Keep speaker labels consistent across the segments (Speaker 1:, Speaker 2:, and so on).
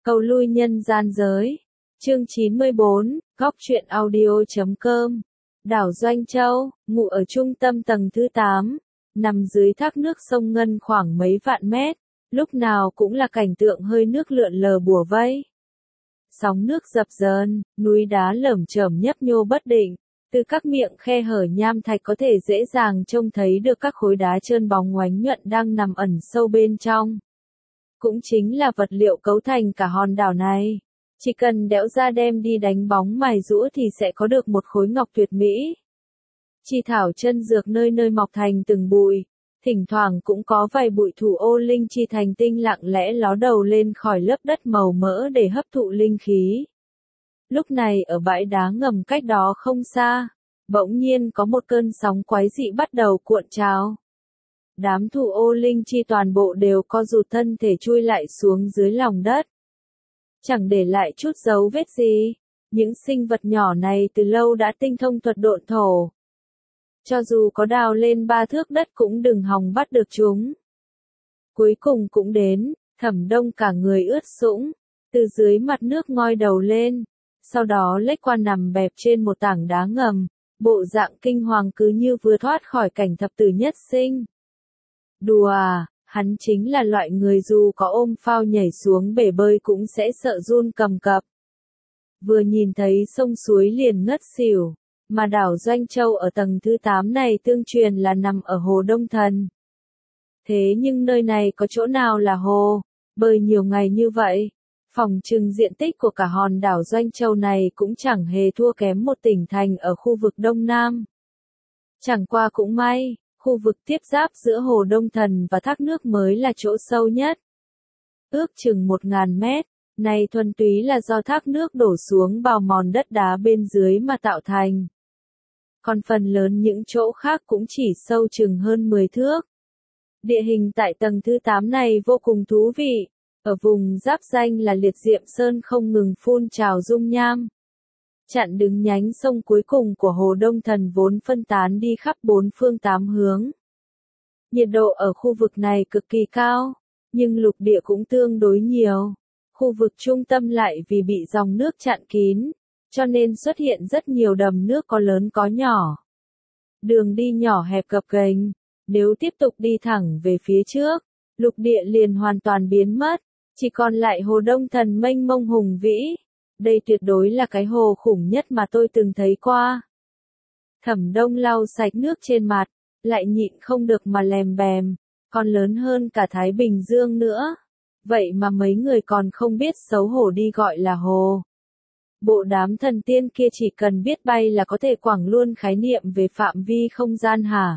Speaker 1: Cầu lui nhân gian giới. Chương 94, góc truyện audio.com. Đảo Doanh Châu, ngụ ở trung tâm tầng thứ 8, nằm dưới thác nước sông Ngân khoảng mấy vạn mét, lúc nào cũng là cảnh tượng hơi nước lượn lờ bủa vây. Sóng nước dập dờn, núi đá lởm chởm nhấp nhô bất định, từ các miệng khe hở nham thạch có thể dễ dàng trông thấy được các khối đá trơn bóng oánh nhuận đang nằm ẩn sâu bên trong. Cũng chính là vật liệu cấu thành cả hòn đảo này. Chỉ cần đẽo ra đem đi đánh bóng mài giũa thì sẽ có được một khối ngọc tuyệt mỹ. Chi thảo chân dược nơi nơi mọc thành từng bụi, thỉnh thoảng cũng có vài bụi thủ ô linh chi thành tinh lặng lẽ ló đầu lên khỏi lớp đất màu mỡ để hấp thụ linh khí. Lúc này ở bãi đá ngầm cách đó không xa, bỗng nhiên có một cơn sóng quái dị bắt đầu cuộn trào. Đám thủ ô linh chi toàn bộ đều co rụt thân thể chui lại xuống dưới lòng đất. Chẳng để lại chút dấu vết gì, những sinh vật nhỏ này từ lâu đã tinh thông thuật độn thổ. Cho dù có đào lên 3 thước đất cũng đừng hòng bắt được chúng. Cuối cùng cũng đến, Thẩm Đông cả người ướt sũng, từ dưới mặt nước ngoi đầu lên, sau đó lách qua nằm bẹp trên một tảng đá ngầm, bộ dạng kinh hoàng cứ như vừa thoát khỏi cảnh thập tử nhất sinh. Đùa à, hắn chính là loại người dù có ôm phao nhảy xuống bể bơi cũng sẽ sợ run cầm cập. Vừa nhìn thấy sông suối liền ngất xỉu, mà đảo Doanh Châu ở tầng thứ 8 này tương truyền là nằm ở Hồ Đông Thần. Thế nhưng nơi này có chỗ nào là hồ, bơi nhiều ngày như vậy, phỏng chừng diện tích của cả hòn đảo Doanh Châu này cũng chẳng hề thua kém một tỉnh thành ở khu vực Đông Nam. Chẳng qua cũng may, khu vực tiếp giáp giữa Hồ Đông Thần và thác nước mới là chỗ sâu nhất. Ước chừng 1000 mét, này thuần túy là do thác nước đổ xuống bào mòn đất đá bên dưới mà tạo thành. Còn phần lớn những chỗ khác cũng chỉ sâu chừng hơn 10 thước. Địa hình tại tầng thứ 8 này vô cùng thú vị, ở vùng giáp ranh là liệt diệm sơn không ngừng phun trào dung nham. Chặn đứng nhánh sông cuối cùng của Hồ Đông Thần vốn phân tán đi khắp 4 phương 8 hướng. Nhiệt độ ở khu vực này cực kỳ cao, nhưng lục địa cũng tương đối nhiều. Khu vực trung tâm lại vì bị dòng nước chặn kín, cho nên xuất hiện rất nhiều đầm nước có lớn có nhỏ. Đường đi nhỏ hẹp gập ghềnh, nếu tiếp tục đi thẳng về phía trước, lục địa liền hoàn toàn biến mất, chỉ còn lại Hồ Đông Thần mênh mông hùng vĩ. Đây tuyệt đối là cái hồ khủng nhất mà tôi từng thấy qua. Thẩm Đông lau sạch nước trên mặt, lại nhịn không được mà lèm bèm, còn lớn hơn cả Thái Bình Dương nữa. Vậy mà mấy người còn không biết xấu hổ đi gọi là hồ. Bộ đám thần tiên kia chỉ cần biết bay là có thể quẳng luôn khái niệm về phạm vi không gian hả?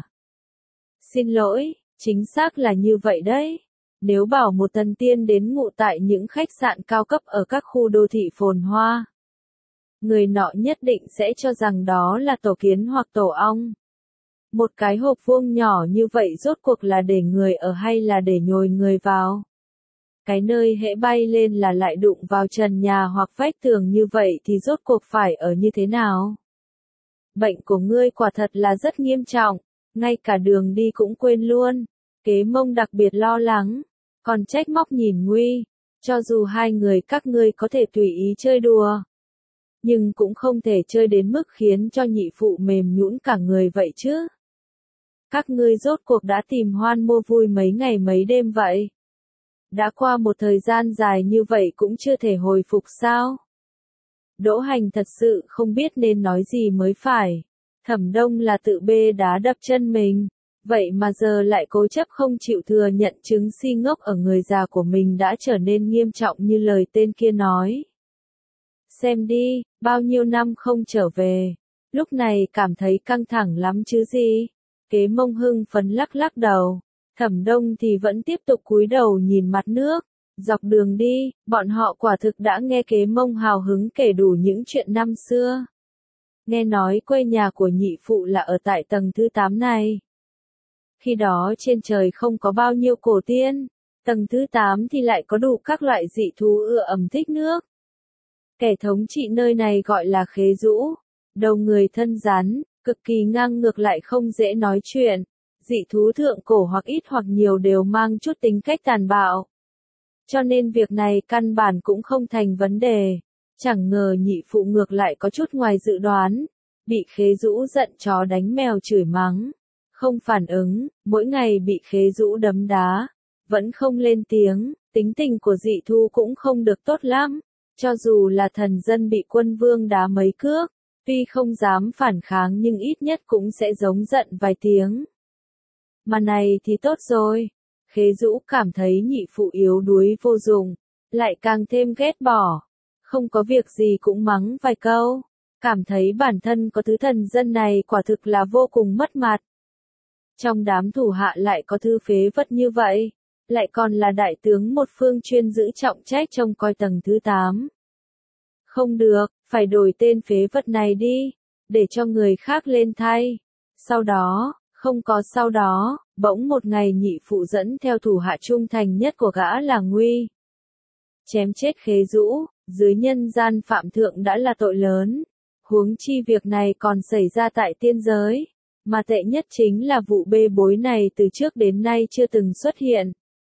Speaker 1: Xin lỗi, chính xác là như vậy đấy. Nếu bảo một thần tiên đến ngụ tại những khách sạn cao cấp ở các khu đô thị phồn hoa, người nọ nhất định sẽ cho rằng đó là tổ kiến hoặc tổ ong. Một cái hộp vuông nhỏ như vậy rốt cuộc là để người ở hay là để nhồi người vào? Cái nơi hễ bay lên là lại đụng vào trần nhà hoặc vách tường như vậy thì rốt cuộc phải ở như thế nào? Bệnh của ngươi quả thật là rất nghiêm trọng, ngay cả đường đi cũng quên luôn. Kế Mông đặc biệt lo lắng, còn trách móc nhìn Nguy, cho dù hai người các ngươi có thể tùy ý chơi đùa, nhưng cũng không thể chơi đến mức khiến cho nhị phụ mềm nhũn cả người vậy chứ. Các ngươi rốt cuộc đã tìm hoan mua vui mấy ngày mấy đêm vậy? Đã qua một thời gian dài như vậy cũng chưa thể hồi phục sao? Đỗ Hành thật sự không biết nên nói gì mới phải. Thẩm Đông là tự bê đá đập chân mình, vậy mà giờ lại cố chấp không chịu thừa nhận chứng si ngốc ở người già của mình đã trở nên nghiêm trọng như lời tên kia nói. Xem đi, bao nhiêu năm không trở về, lúc này cảm thấy căng thẳng lắm chứ gì? Kế Mông hưng phấn lắc lắc đầu. Thẩm Đông thì vẫn tiếp tục cúi đầu nhìn mặt nước. Dọc đường đi, bọn họ quả thực đã nghe Kế Mông hào hứng kể đủ những chuyện năm xưa. Nghe nói quê nhà của nhị phụ là ở tại tầng thứ 8 này. Khi đó trên trời không có bao nhiêu cổ tiên, tầng thứ 8 thì lại có đủ các loại dị thú ưa ẩm thích nước. Kẻ thống trị nơi này gọi là Khế Dũ, đầu người thân rắn, cực kỳ ngang ngược lại không dễ nói chuyện. Dị thú thượng cổ hoặc ít hoặc nhiều đều mang chút tính cách tàn bạo. cho nên việc này căn bản cũng không thành vấn đề. Chẳng ngờ nhị phụ ngược lại có chút ngoài dự đoán, bị Khế Dũ giận chó đánh mèo chửi mắng, không phản ứng, mỗi ngày bị Khế Dũ đấm đá, vẫn không lên tiếng, tính tình của Dị Thu cũng không được tốt lắm, cho dù là thần dân bị quân vương đá mấy cước, tuy không dám phản kháng nhưng ít nhất cũng sẽ giống giận vài tiếng. Mà này thì tốt rồi, Khế Dũ cảm thấy nhị phụ yếu đuối vô dụng, lại càng thêm ghét bỏ, không có việc gì cũng mắng vài câu, cảm thấy bản thân có thứ thần dân này quả thực là vô cùng mất mặt. Trong đám thủ hạ lại có thứ phế vật như vậy, lại còn là đại tướng một phương chuyên giữ trọng trách trông coi tầng thứ 8. Không được, phải đổi tên phế vật này đi, để cho người khác lên thay. Sau đó, không có sau đó, bỗng một ngày nhị phụ dẫn theo thủ hạ trung thành nhất của gã là Nguy. Chém chết Khế Dũ, dưới nhân gian phạm thượng đã là tội lớn, huống chi việc này còn xảy ra tại tiên giới, mà tệ nhất chính là vụ bê bối này từ trước đến nay chưa từng xuất hiện.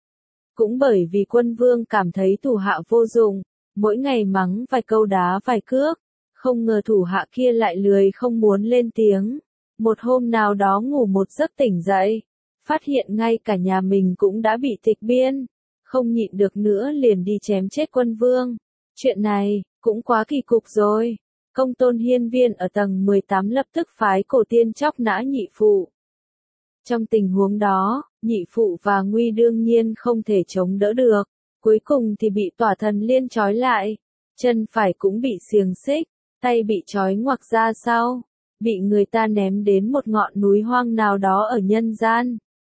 Speaker 1: Cũng bởi vì quân vương cảm thấy thủ hạ vô dụng, mỗi ngày mắng vài câu đá vài cước, không ngờ thủ hạ kia lại lười không muốn lên tiếng. Một hôm nào đó ngủ một giấc tỉnh dậy, phát hiện ngay cả nhà mình cũng đã bị tịch biên, không nhịn được nữa liền đi chém chết quân vương. Chuyện này, cũng quá kỳ cục rồi. Công tôn hiên viên ở tầng 18 lập tức phái cổ tiên chóc nã nhị phụ. Trong tình huống đó, nhị phụ và Nguy đương nhiên không thể chống đỡ được, cuối cùng thì bị tỏa thần liên trói lại, chân phải cũng bị xiềng xích, tay bị trói ngoặc ra sau, bị người ta ném đến một ngọn núi hoang nào đó ở nhân gian.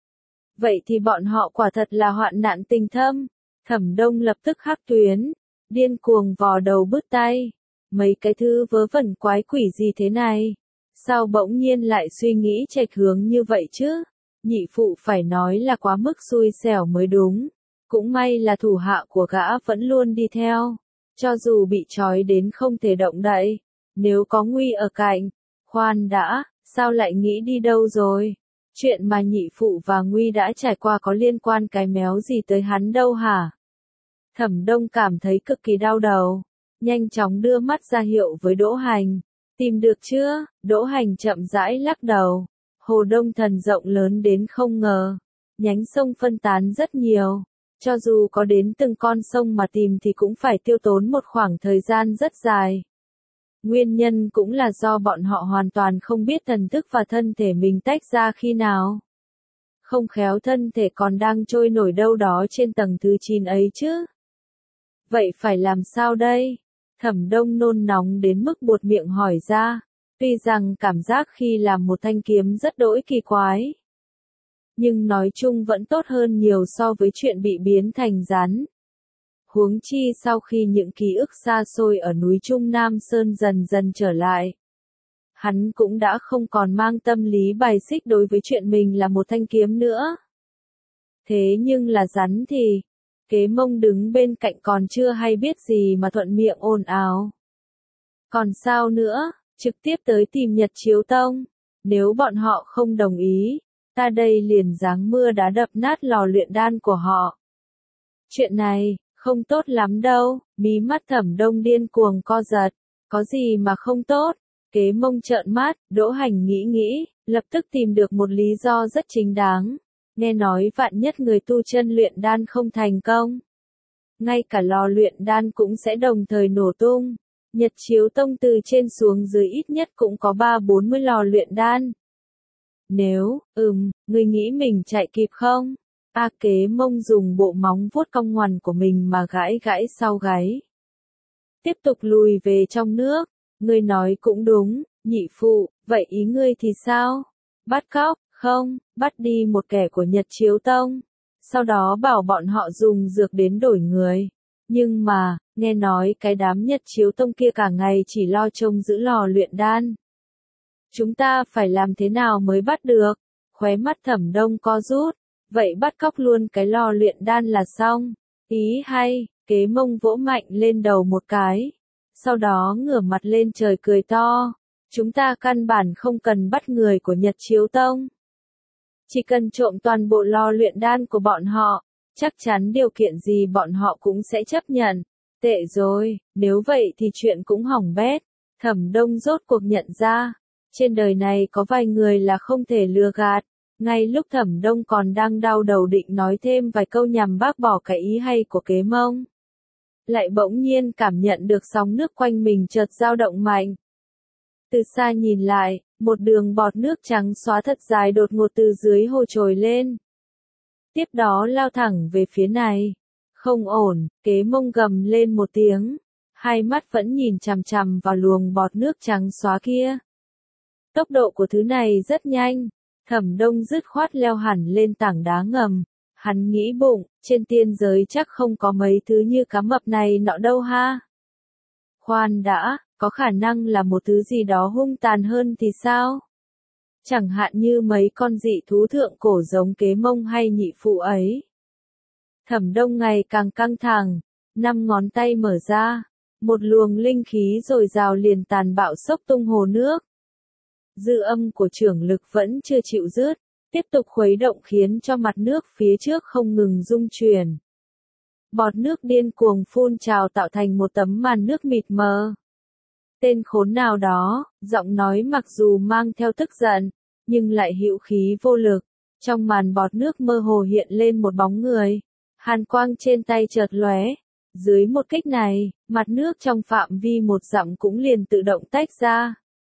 Speaker 1: Vậy thì bọn họ quả thật là hoạn nạn tình thâm. Thẩm Đông lập tức hắc tuyến, điên cuồng vò đầu bứt tay. Mấy cái thứ vớ vẩn quái quỷ gì thế này? Sao bỗng nhiên lại suy nghĩ chệch hướng như vậy chứ? Nhị phụ phải nói là quá mức xui xẻo mới đúng. Cũng may là thủ hạ của gã vẫn luôn đi theo. Cho dù bị trói đến không thể động đậy. Nếu có Nguy ở cạnh. Khoan đã, sao lại nghĩ đi đâu rồi? Chuyện mà nhị phụ và Nguy đã trải qua có liên quan cái méo gì tới hắn đâu hả? Thẩm Đông cảm thấy cực kỳ đau đầu. Nhanh chóng đưa mắt ra hiệu với Đỗ Hành. Tìm được chưa? Đỗ Hành chậm rãi lắc đầu. Hồ Đông Thần rộng lớn đến không ngờ. Nhánh sông phân tán rất nhiều. Cho dù có đến từng con sông mà tìm thì cũng phải tiêu tốn một khoảng thời gian rất dài. Nguyên nhân cũng là do bọn họ hoàn toàn không biết thần thức và thân thể mình tách ra khi nào. Không khéo thân thể còn đang trôi nổi đâu đó trên tầng thứ 9 ấy chứ. Vậy phải làm sao đây? Thẩm Đông nôn nóng đến mức buột miệng hỏi ra. Tuy rằng cảm giác khi làm một thanh kiếm rất đỗi kỳ quái. Nhưng nói chung vẫn tốt hơn nhiều so với chuyện bị biến thành rắn. Huống chi sau khi những ký ức xa xôi ở núi Trung Nam Sơn dần dần trở lại. Hắn cũng đã không còn mang tâm lý bài xích đối với chuyện mình là một thanh kiếm nữa. Thế nhưng là rắn thì, Kế Mông đứng bên cạnh còn chưa hay biết gì mà thuận miệng ồn ào. Còn sao nữa, trực tiếp tới tìm Nhật Chiếu Tông. Nếu bọn họ không đồng ý, ta đây liền giáng mưa đá đập nát lò luyện đan của họ. Chuyện này, không tốt lắm đâu, mí mắt Thẩm Đông điên cuồng co giật. Có gì mà không tốt? Kế Mông trợn mắt, Đỗ Hành nghĩ, lập tức tìm được một lý do rất chính đáng. Nghe nói vạn nhất người tu chân luyện đan không thành công. Ngay cả lò luyện đan cũng sẽ đồng thời nổ tung. Nhật Chiếu Tông từ trên xuống dưới ít nhất cũng có 30-40 lò luyện đan. Nếu, người nghĩ mình chạy kịp không? Kế Mông dùng bộ móng vuốt cong ngoằn của mình mà gãi gãi sau gáy. Tiếp tục lùi về trong nước. Ngươi nói cũng đúng, nhị phụ, vậy ý ngươi thì sao? Bắt cóc, không, bắt đi một kẻ của Nhật Chiếu Tông. Sau đó bảo bọn họ dùng dược đến đổi người. Nhưng mà, nghe nói cái đám Nhật Chiếu Tông kia cả ngày chỉ lo trông giữ lò luyện đan. Chúng ta phải làm thế nào mới bắt được? Khóe mắt Thẩm Đông co rút. Vậy bắt cóc luôn cái lò luyện đan là xong. Ý hay, Kế Mông vỗ mạnh lên đầu một cái. Sau đó ngửa mặt lên trời cười to. Chúng ta căn bản không cần bắt người của Nhật Chiếu Tông. Chỉ cần trộm toàn bộ lò luyện đan của bọn họ. chắc chắn điều kiện gì bọn họ cũng sẽ chấp nhận. Tệ rồi, nếu vậy thì chuyện cũng hỏng bét. Thẩm Đông rốt cuộc nhận ra, trên đời này có vài người là không thể lừa gạt. Ngay lúc Thẩm Đông còn đang đau đầu định nói thêm vài câu nhằm bác bỏ cái ý hay của Kế Mông, lại bỗng nhiên cảm nhận được sóng nước quanh mình chợt dao động mạnh. Từ xa nhìn lại, một đường bọt nước trắng xóa thật dài đột ngột từ dưới hồ trồi lên. Tiếp đó lao thẳng về phía này. Không ổn, Kế Mông gầm lên một tiếng. Hai mắt vẫn nhìn chằm chằm vào luồng bọt nước trắng xóa kia. Tốc độ của thứ này rất nhanh. Thẩm Đông dứt khoát leo hẳn lên tảng đá ngầm. Hắn nghĩ bụng, trên tiên giới chắc không có mấy thứ như cá mập này nọ đâu ha. Khoan đã, có khả năng là một thứ gì đó hung tàn hơn thì sao? Chẳng hạn như mấy con dị thú thượng cổ giống Kế Mông hay nhị phụ ấy. Thẩm Đông ngày càng căng thẳng, 5 ngón tay mở ra, một luồng linh khí dồi dào liền tàn bạo xốc tung hồ nước. Dư âm của chưởng lực vẫn chưa chịu dứt, tiếp tục khuấy động khiến cho mặt nước phía trước không ngừng rung chuyển. Bọt nước điên cuồng phun trào tạo thành một tấm màn nước mịt mờ. Tên khốn nào đó, giọng nói mặc dù mang theo tức giận, nhưng lại hữu khí vô lực. Trong màn bọt nước mơ hồ hiện lên một bóng người. Hàn quang trên tay chợt lóe. Dưới một kích này, mặt nước trong phạm vi 1 dặm cũng liền tự động tách ra.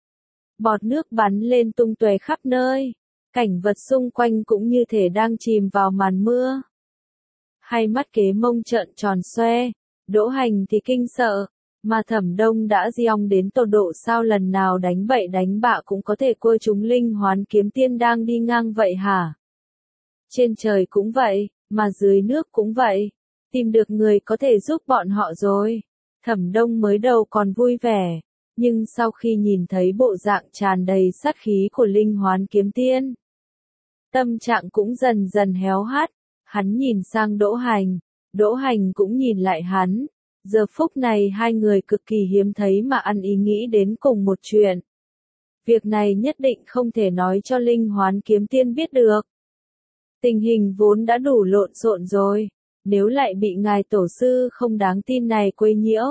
Speaker 1: Bọt nước bắn lên tung tóe khắp nơi. Cảnh vật xung quanh cũng như thể đang chìm vào màn mưa. Hai mắt Kế Mông trợn tròn xoe. Đỗ Hành thì kinh sợ. Mà Thẩm Đông đã giong đến tột độ sao lần nào đánh bậy đánh bạ cũng có thể cua chúng linh hoán kiếm tiên đang đi ngang vậy hả? Trên trời cũng vậy, mà dưới nước cũng vậy. Tìm được người có thể giúp bọn họ rồi. Thẩm Đông mới đầu còn vui vẻ, nhưng sau khi nhìn thấy bộ dạng tràn đầy sát khí của linh hoán kiếm tiên, tâm trạng cũng dần dần héo hắt. Hắn nhìn sang Đỗ Hành, Đỗ Hành cũng nhìn lại hắn. Giờ phút này hai người cực kỳ hiếm thấy mà ăn ý nghĩ đến cùng một chuyện. Việc này nhất định không thể nói cho linh hoán kiếm tiên biết được. Tình hình vốn đã đủ lộn xộn rồi, nếu lại bị ngài tổ sư không đáng tin này quấy nhiễu.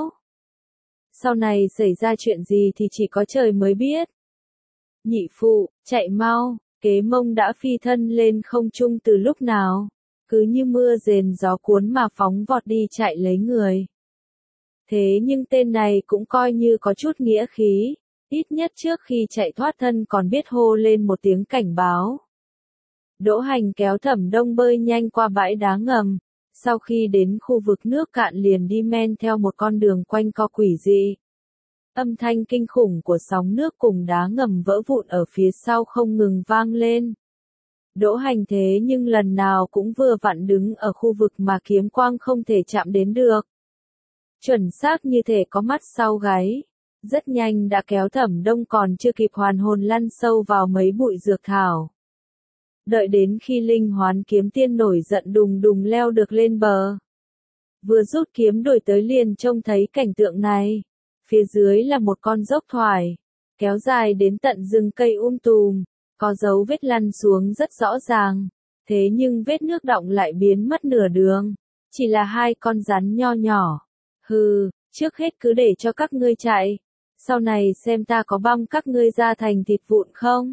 Speaker 1: Sau này xảy ra chuyện gì thì chỉ có trời mới biết. Nhị phụ, chạy mau, Kế Mông đã phi thân lên không trung từ lúc nào, cứ như mưa rền gió cuốn mà phóng vọt đi chạy lấy người. Thế nhưng tên này cũng coi như có chút nghĩa khí, ít nhất trước khi chạy thoát thân còn biết hô lên một tiếng cảnh báo. Đỗ Hành kéo Thẩm Đông bơi nhanh qua bãi đá ngầm, sau khi đến khu vực nước cạn liền đi men theo một con đường quanh co quỷ dị. Âm thanh kinh khủng của sóng nước cùng đá ngầm vỡ vụn ở phía sau không ngừng vang lên. Đỗ Hành thế nhưng lần nào cũng vừa vặn đứng ở khu vực mà kiếm quang không thể chạm đến được. Chuẩn xác như thể có mắt sau gáy. Rất nhanh đã kéo Thẩm Đông còn chưa kịp hoàn hồn lăn sâu vào mấy bụi dược thảo. Đợi đến khi linh hoán kiếm tiên nổi giận đùng đùng leo được lên bờ. Vừa rút kiếm đuổi tới liền trông thấy cảnh tượng này. Phía dưới là một con dốc thoải, kéo dài đến tận rừng cây tùm, có dấu vết lăn xuống rất rõ ràng. Thế nhưng vết nước đọng lại biến mất nửa đường. Chỉ là 2 con rắn nho nhỏ. Hừ, trước hết cứ để cho các ngươi chạy. Sau này xem ta có băm các ngươi ra thành thịt vụn không?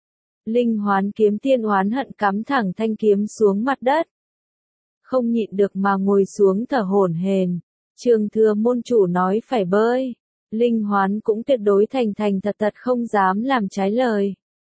Speaker 1: Linh hoán kiếm tiên oán hận cắm thẳng thanh kiếm xuống mặt đất. Không nhịn được mà ngồi xuống thở hổn hển. Trường Thừa môn chủ nói phải bơi. Linh hoán cũng tuyệt đối thành thật không dám làm trái lời.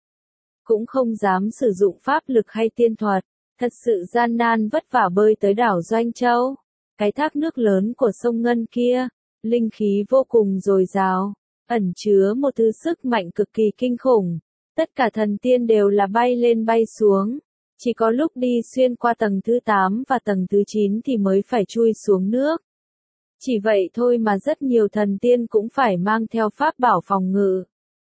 Speaker 1: Cũng không dám sử dụng pháp lực hay tiên thuật. Thật sự gian nan vất vả bơi tới đảo Doanh Châu. Cái thác nước lớn của sông Ngân kia, linh khí vô cùng dồi dào, ẩn chứa một thứ sức mạnh cực kỳ kinh khủng. Tất cả thần tiên đều là bay lên bay xuống. Chỉ có lúc đi xuyên qua tầng thứ 8 và tầng thứ 9 thì mới phải chui xuống nước. Chỉ vậy thôi mà rất nhiều thần tiên cũng phải mang theo pháp bảo phòng ngự.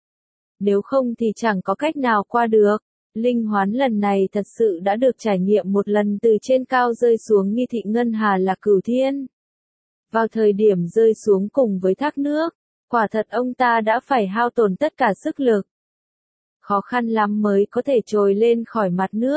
Speaker 1: Nếu không thì chẳng có cách nào qua được. Linh hoán lần này thật sự đã được trải nghiệm một lần từ trên cao rơi xuống nghi thị ngân hà là Cửu Thiên. Vào thời điểm rơi xuống cùng với thác nước, quả thật ông ta đã phải hao tổn tất cả sức lực. Khó khăn lắm mới có thể trồi lên khỏi mặt nước,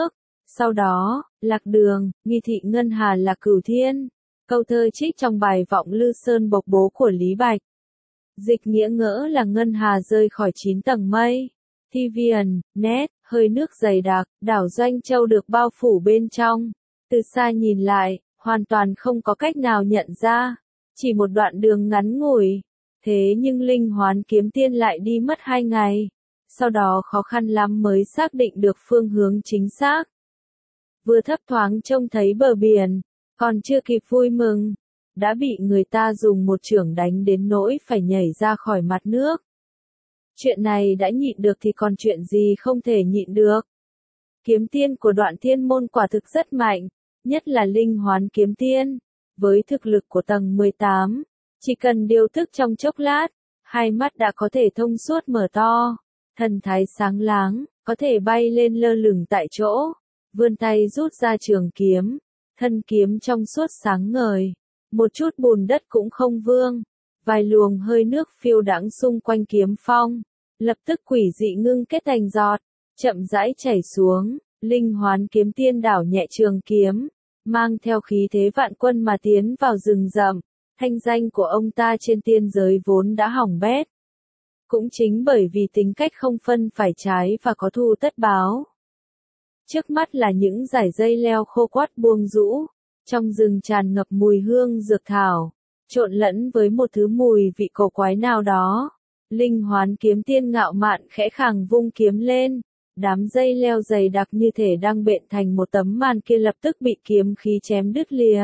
Speaker 1: Sau đó, lạc đường, nghi thị ngân hà là cửu thiên. Câu thơ trích trong bài Vọng Lư Sơn Bộc Bố của Lý Bạch. Dịch nghĩa ngỡ là ngân hà rơi khỏi 9 tầng mây. Thi viền, nét, hơi nước dày đặc, đảo Doanh Châu được bao phủ bên trong. Từ xa nhìn lại, hoàn toàn không có cách nào nhận ra. Chỉ một đoạn đường ngắn ngủi. Thế nhưng Linh Hoán Kiếm Tiên lại đi mất 2 ngày. Sau đó khó khăn lắm mới xác định được phương hướng chính xác. Vừa thấp thoáng trông thấy bờ biển, còn chưa kịp vui mừng, đã bị người ta dùng một chưởng đánh đến nỗi phải nhảy ra khỏi mặt nước. Chuyện này đã nhịn được thì còn chuyện gì không thể nhịn được. Kiếm tiên của Đoạn Thiên Môn quả thực rất mạnh, nhất là Linh Hoán Kiếm Tiên. Với thực lực của tầng 18, chỉ cần điều thức trong chốc lát, hai mắt đã có thể thông suốt mở to, thần thái sáng láng, có thể bay lên lơ lửng tại chỗ, vươn tay rút ra trường kiếm, thân kiếm trong suốt sáng ngời, một chút bùn đất cũng không vương, vài luồng hơi nước phiêu đãng xung quanh kiếm phong, lập tức quỷ dị ngưng kết thành giọt, chậm rãi chảy xuống. Linh Hoán Kiếm Tiên đảo nhẹ trường kiếm, mang theo khí thế vạn quân mà tiến vào rừng rậm. Thanh danh của ông ta trên tiên giới vốn đã hỏng bét. Cũng chính bởi vì tính cách không phân phải trái và có thù tất báo. Trước mắt là những dải dây leo khô quắt buông rũ, trong rừng tràn ngập mùi hương dược thảo, trộn lẫn với một thứ mùi vị cổ quái nào đó. Linh Hoán Kiếm Tiên ngạo mạn khẽ khàng vung kiếm lên, đám dây leo dày đặc như thể đang bện thành một tấm màn kia lập tức bị kiếm khí chém đứt lìa.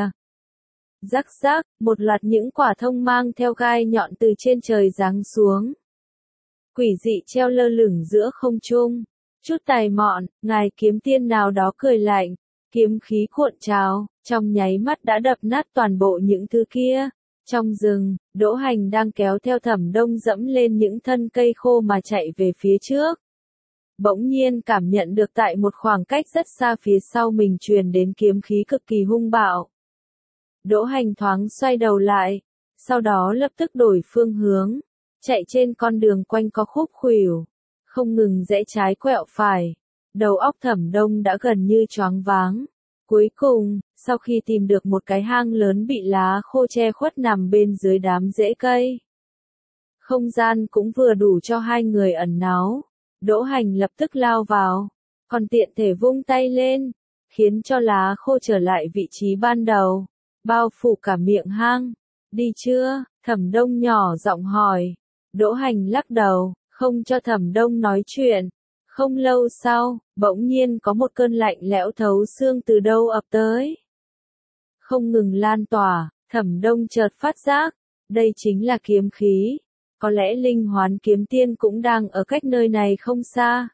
Speaker 1: Rắc rắc, một loạt những quả thông mang theo gai nhọn từ trên trời giáng xuống. Quỷ dị treo lơ lửng giữa không trung. Chút tài mọn, ngài kiếm tiên nào đó cười lạnh, kiếm khí cuộn trào, trong nháy mắt đã đập nát toàn bộ những thứ kia. Trong rừng, Đỗ Hành đang kéo theo Thẩm Đông dẫm lên những thân cây khô mà chạy về phía trước. Bỗng nhiên cảm nhận được tại một khoảng cách rất xa phía sau mình truyền đến kiếm khí cực kỳ hung bạo. Đỗ Hành thoáng xoay đầu lại, sau đó lập tức đổi phương hướng, chạy trên con đường quanh co khúc khuỷu, không ngừng rẽ trái quẹo phải. Đầu óc Thẩm Đông đã gần như choáng váng. Cuối cùng, sau khi tìm được một cái hang lớn bị lá khô che khuất nằm bên dưới đám rễ cây, không gian cũng vừa đủ cho hai người ẩn náu. Đỗ Hành lập tức lao vào, còn tiện thể vung tay lên, khiến cho lá khô trở lại vị trí ban đầu, bao phủ cả miệng hang. Đi chưa? Thẩm Đông nhỏ giọng hỏi. Đỗ Hành lắc đầu, không cho Thẩm Đông nói chuyện. Không lâu sau, bỗng nhiên có một cơn lạnh lẽo thấu xương từ đâu ập tới. Không ngừng lan tỏa, Thẩm Đông chợt phát giác, đây chính là kiếm khí. Có lẽ Linh Hoán Kiếm Tiên cũng đang ở cách nơi này không xa.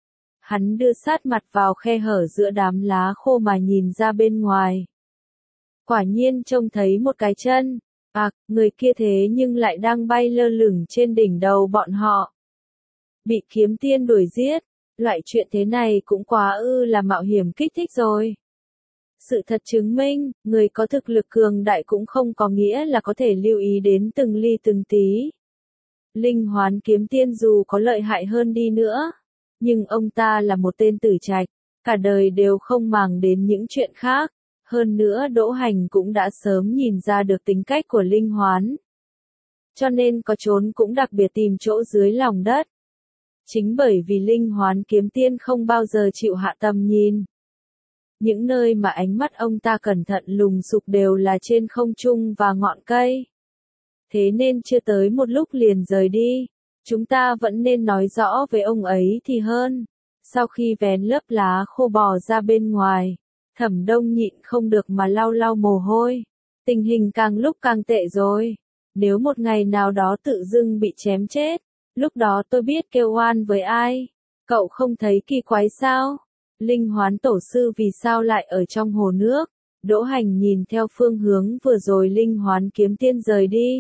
Speaker 1: Hắn đưa sát mặt vào khe hở giữa đám lá khô mà nhìn ra bên ngoài. Quả nhiên trông thấy một cái chân. Người kia thế nhưng lại đang bay lơ lửng trên đỉnh đầu bọn họ. Bị kiếm tiên đuổi giết, loại chuyện thế này cũng quá là mạo hiểm kích thích rồi. Sự thật chứng minh, người có thực lực cường đại cũng không có nghĩa là có thể lưu ý đến từng ly từng tí. Linh Hoán Kiếm Tiên dù có lợi hại hơn đi nữa, nhưng ông ta là một tên tử trạch, cả đời đều không màng đến những chuyện khác. Hơn nữa Đỗ Hành cũng đã sớm nhìn ra được tính cách của Linh Hoán. Cho nên có trốn cũng đặc biệt tìm chỗ dưới lòng đất. Chính bởi vì Linh Hoán Kiếm Tiên không bao giờ chịu hạ tầm nhìn. Những nơi mà ánh mắt ông ta cẩn thận lùng sục đều là trên không trung và ngọn cây. Thế nên chưa tới một lúc liền rời đi. Chúng ta vẫn nên nói rõ với ông ấy thì hơn. Sau khi vén lớp lá khô bò ra bên ngoài, Thẩm Đông nhịn không được mà lau lau mồ hôi. Tình hình càng lúc càng tệ rồi. Nếu một ngày nào đó tự dưng bị chém chết, lúc đó tôi biết kêu oan với ai. Cậu không thấy kỳ quái sao? Linh Hoán Tổ sư vì sao lại ở trong hồ nước? Đỗ Hành nhìn theo phương hướng vừa rồi Linh Hoán Kiếm Tiên rời đi.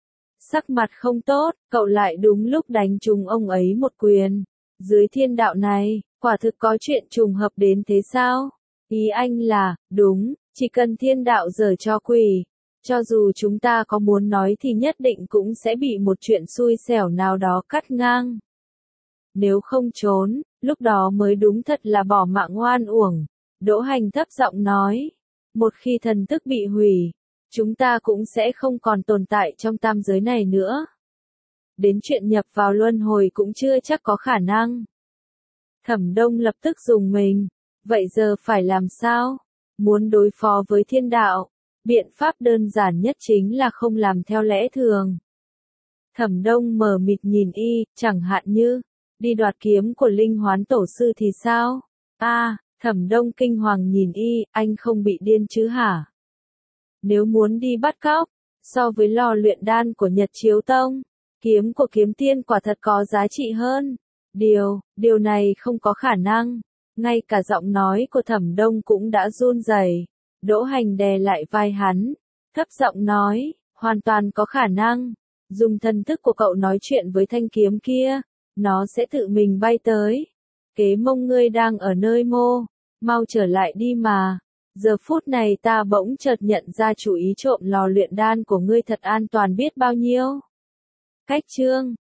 Speaker 1: Sắc mặt không tốt, cậu lại đúng lúc đánh trúng ông ấy một quyền. Dưới thiên đạo này, quả thực có chuyện trùng hợp đến thế sao? Ý anh là, đúng, chỉ cần thiên đạo giở cho quỷ. Cho dù chúng ta có muốn nói thì nhất định cũng sẽ bị một chuyện xui xẻo nào đó cắt ngang. Nếu không trốn, lúc đó mới đúng thật là bỏ mạng oan uổng. Đỗ Hành thấp giọng nói. Một khi thần thức bị hủy, chúng ta cũng sẽ không còn tồn tại trong tam giới này nữa. Đến chuyện nhập vào luân hồi cũng chưa chắc có khả năng. Thẩm Đông lập tức rùng mình. Vậy giờ phải làm sao? Muốn đối phó với thiên đạo, biện pháp đơn giản nhất chính là không làm theo lẽ thường. Thẩm Đông mờ mịt nhìn y, chẳng hạn như, đi đoạt kiếm của Linh Hoán Tổ Sư thì sao? Thẩm Đông kinh hoàng nhìn y, anh không bị điên chứ hả? Nếu muốn đi bắt cóc, so với lò luyện đan của Nhật Chiếu Tông, kiếm của kiếm tiên quả thật có giá trị hơn. Điều này không có khả năng. Ngay cả giọng nói của Thẩm Đông cũng đã run rẩy. Đỗ Hành đè lại vai hắn, thấp giọng nói, hoàn toàn có khả năng. Dùng thần thức của cậu nói chuyện với thanh kiếm kia, nó sẽ tự mình bay tới. Kế Mông ngươi đang ở nơi mô, mau trở lại đi mà. Giờ phút này ta bỗng chợt nhận ra chủ ý trộm lò luyện đan của ngươi thật an toàn biết bao nhiêu. Cách chương